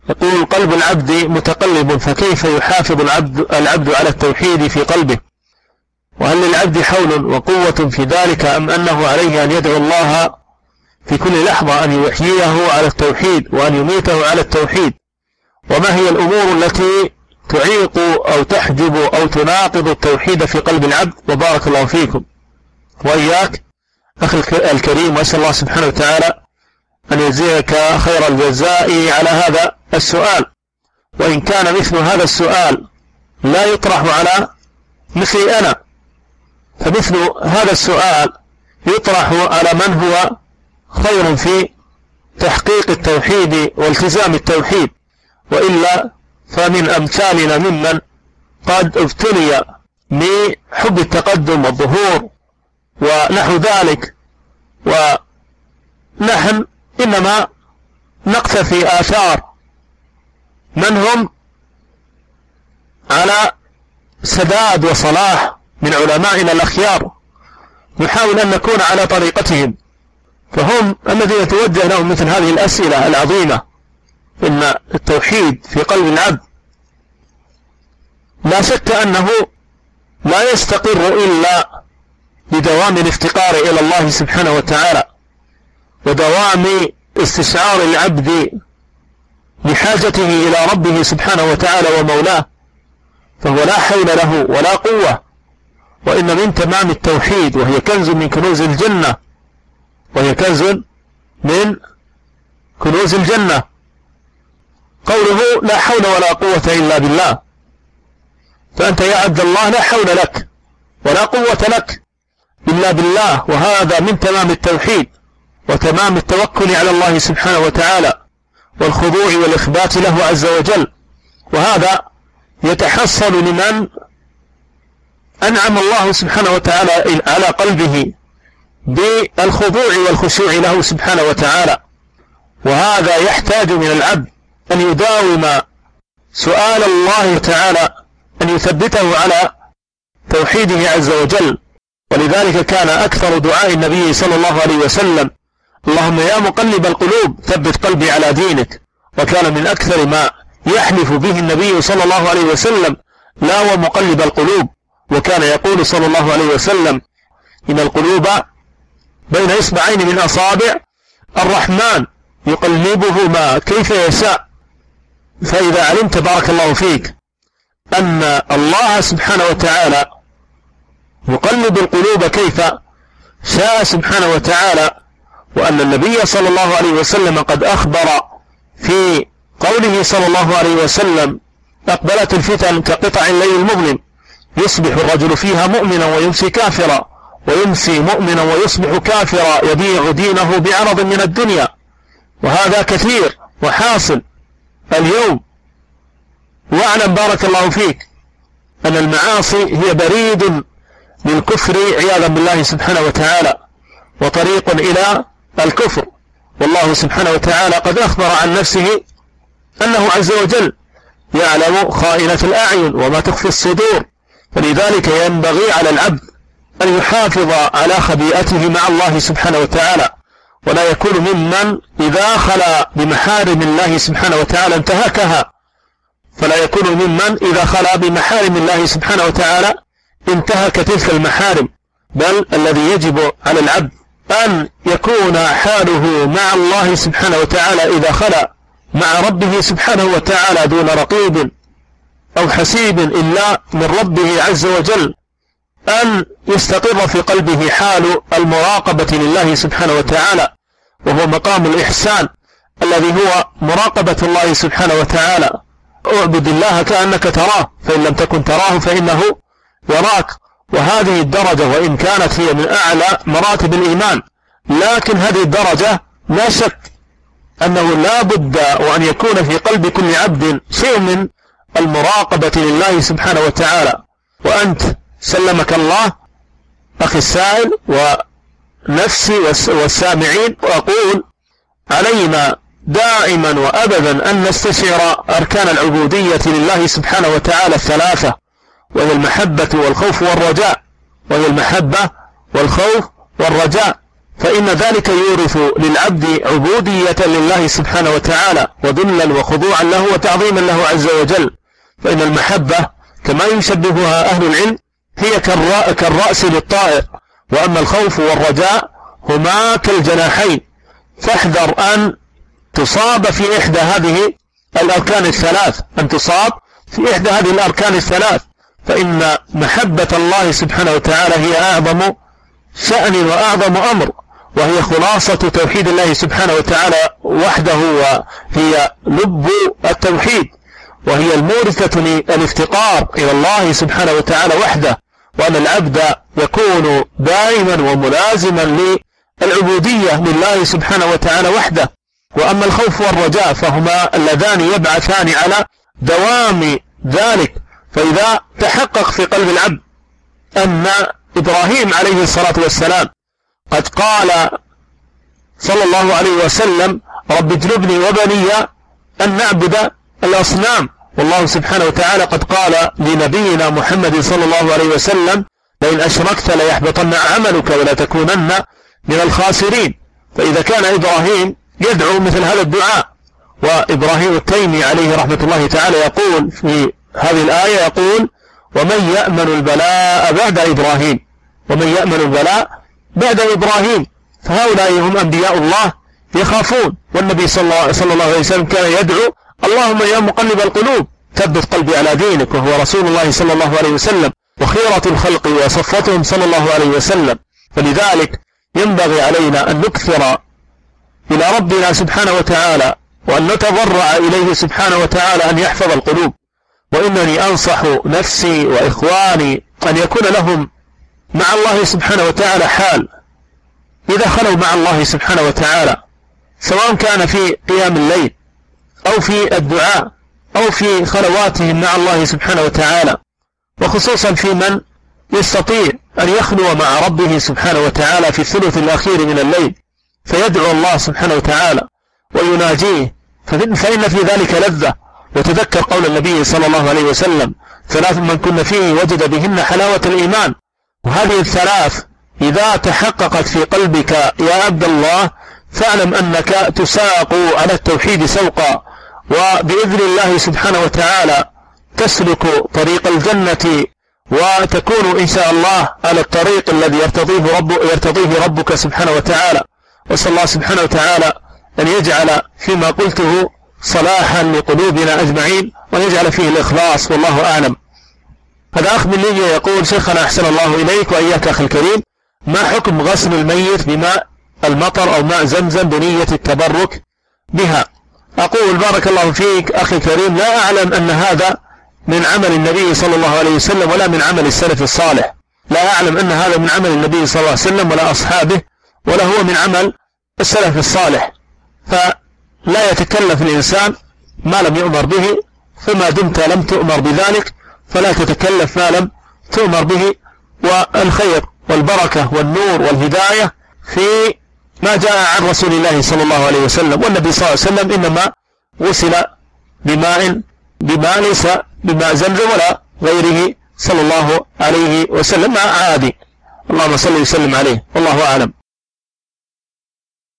يقول قلب العبد متقلب، فكيف يحافظ العبد على التوحيد في قلبه؟ وهل للعبد حول وقوة في ذلك، أم أنه عليه أن يدعو الله في كل لحظة أن يحييه على التوحيد وأن يميته على التوحيد؟ وما هي الأمور التي تعيق أو تحجب أو تناقض التوحيد في قلب العبد؟ وبارك الله فيكم وإياك أخي الكريم، وأسأل الله سبحانه وتعالى أن يجزيك خير الجزاء على هذا السؤال. وإن كان مثل هذا السؤال لا يطرح على مثلي أنا، فمثل هذا السؤال يطرح على من هو خير في تحقيق التوحيد والتزام التوحيد، وإلا فمن أمثالنا ممن قد ابتلي بحب التقدم والظهور ونحو ذلك، ونحن إنما نقتفي آثار من هم على سداد وصلاح من علمائنا الأخيار، نحاول أن نكون على طريقتهم، فهم الذين يتوجه لهم مثل هذه الأسئلة العظيمة. إن التوحيد في قلب العبد لا شك أنه لا يستقر إلا بدوام الافتقار إلى الله سبحانه وتعالى، ودوام استشعار العبد بحاجته إلى ربه سبحانه وتعالى ومولاه، فهو لا حول له ولا قوة. وإن من تمام التوحيد، وهي كنز من كنوز الجنة، وهي كنز من كنوز الجنة، قوله لا حول ولا قوة إلا بالله. فأنت يا عبد الله لا حول لك ولا قوة لك إلا بالله، وهذا من تمام التوحيد وتمام التوكل على الله سبحانه وتعالى والخضوع والإخبات له عز وجل. وهذا يتحصل لمن أنعم الله سبحانه وتعالى على قلبه بالخضوع والخشوع له سبحانه وتعالى. وهذا يحتاج من العبد أن يداوم سؤال الله تعالى أن يثبته على توحيده عز وجل. ولذلك كان أكثر دعاء النبي صلى الله عليه وسلم اللهم يا مقلب القلوب ثبت قلبي على دينك. وكان من أكثر ما يحلف به النبي صلى الله عليه وسلم لا ومقلب القلوب. وكان يقول صلى الله عليه وسلم إن القلوب بين إصبعين من أصابع الرحمن يقلبهما كيف يشاء. فإذا علمت بارك الله فيك أن الله سبحانه وتعالى يقلب القلوب كيف شاء سبحانه وتعالى، وأن النبي صلى الله عليه وسلم قد أخبر في قوله صلى الله عليه وسلم أقبلت الفتن كقطع الليل المظلم يصبح الرجل فيها مؤمنا ويمسي كافرا، ويمسي مؤمنا ويصبح كافرا، يبيع دينه بعرض من الدنيا. وهذا كثير وحاصل اليوم. واعلم بارك الله فيك أن المعاصي هي بريد للكفر عياذا بالله سبحانه وتعالى، وطريق إلى الكفر. والله سبحانه وتعالى قد أخبر عن نفسه أنه عز وجل يعلم خائنة الأعين وما تخفي الصدور. فلذلك ينبغي على العبد أن يحافظ على خبيئته مع الله سبحانه وتعالى، ولا يكون ممن إذا خلا بمحارم الله سبحانه وتعالى انتهكها، فلا يكون ممن إذا خلا بمحارم الله سبحانه وتعالى انتهك تلك المحارم. بل الذي يجب على العبد أن يكون حاله مع الله سبحانه وتعالى إذا خلا مع ربه سبحانه وتعالى دون رقيب أو حسيب إلا من ربه عز وجل، أن يستقر في قلبه حال المراقبة لله سبحانه وتعالى، وهو مقام الإحسان الذي هو مراقبة الله سبحانه وتعالى. اعبد الله كأنك تراه فإن لم تكن تراه فإنه يراك. وهذه الدرجة وإن كانت هي من أعلى مراتب الإيمان، لكن هذه الدرجة لا شك أنه لا بد وأن يكون في قلب كل عبد شيء من المراقبة لله سبحانه وتعالى. وأنت سلمك الله أخي السائل ونفسي والسامعين، وأقول علينا دائما وأبدا أن نستشعر أركان العبودية لله سبحانه وتعالى الثلاثة، وهي المحبة والخوف والرجاء، وهي المحبة والخوف والرجاء. فإن ذلك يورث للعبد عبودية لله سبحانه وتعالى وذلا وخضوعا له وتعظيما له عز وجل. فإن المحبة كما يشبهها أهل العلم هي كالرأس للطائر، وأما الخوف والرجاء هما كالجناحين، فاحذر أن تصاب في إحدى هذه الأركان الثلاث، فإن محبة الله سبحانه وتعالى هي أعظم شأن وأعظم أمر، وهي خلاصة توحيد الله سبحانه وتعالى وحده، وهي لب التوحيد، وهي المورثة للافتقار إلى الله سبحانه وتعالى وحده، وأن العبد يكون دائما وملازما للعبودية لله سبحانه وتعالى وحده. وأما الخوف والرجاء فهما اللذان يبعثان على دوام ذلك. فإذا تحقق في قلب العبد أن إبراهيم عليه الصلاة والسلام قد قال صلى الله عليه وسلم: رب اجنبني وبني أن نعبد الأصنام، والله سبحانه وتعالى قد قال لنبينا محمد صلى الله عليه وسلم: لئن أشركت ليحبطن عملك ولا تكونن من الخاسرين. فإذا كان إبراهيم يدعو مثل هذا الدعاء، وإبراهيم التيمي عليه رحمة الله تعالى يقول في هذه الآية، يقول: ومن يأمن البلاء بعد إبراهيم، فهؤلاء هم أنبياء الله يخافون. والنبي صلى الله عليه وسلم كان يدعو: اللهم يا مقلب القلوب ثبت قلبي على دينك، وهو رسول الله صلى الله عليه وسلم وخيرة الخلق وصفتهم صلى الله عليه وسلم. فلذلك ينبغي علينا أن نكثر إلى ربنا سبحانه وتعالى، وأن نتضرع إليه سبحانه وتعالى أن يحفظ القلوب. وإنني أنصح نفسي وإخواني أن يكون لهم مع الله سبحانه وتعالى حال إذا خلوا مع الله سبحانه وتعالى، سواء كان في قيام الليل أو في الدعاء أو في خلواتهم مع الله سبحانه وتعالى، وخصوصا في من يستطيع أن يخلو مع ربه سبحانه وتعالى في الثلث الأخير من الليل، فيدعو الله سبحانه وتعالى ويناجيه، فإن في ذلك لذة. وتذكر قول النبي صلى الله عليه وسلم: ثلاث من كن فيه وجد بهن حلاوة الإيمان. وهذه الثلاث إذا تحققت في قلبك يا عبد الله، فاعلم أنك تساق على التوحيد سوقا، وبإذن الله سبحانه وتعالى تسلك طريق الجنة، وتكون إن شاء الله على الطريق الذي يرتضيه ربك سبحانه وتعالى. وصلى الله سبحانه وتعالى أن يجعل فيما قلته صلاحا لقلوبنا أجمعين، وأن يجعل فيه الإخلاص، والله أعلم. هذا أخ من ليبيا يقول: شيخنا أحسن الله إليك وإياك أخي الكريم، ما حكم غسل الميت بماء المطر أو ماء زمزم بنية التبرك بها؟ أقول: بارك الله فيك أخي الكريم، لا أعلم أن هذا من عمل النبي صلى الله عليه وسلم ولا من عمل السلف الصالح، لا أعلم أن هذا من عمل النبي صلى الله عليه وسلم ولا أصحابه، ولا هو من عمل السلف الصالح. فلا يتكلف الإنسان ما لم يؤمر به، فما دمت لم تؤمر بذلك فلا تتكلف ما لم تؤمر به. والخير والبركة والنور والهداية في ما جاء عن رسول الله صلى الله عليه وسلم. والنبي صلى الله عليه وسلم إنما غسل بماء ليس بماء زمزم ولا غيره صلى الله عليه وسلم، ماء عادي. اللهم صل وسلم عليه، والله أعلم.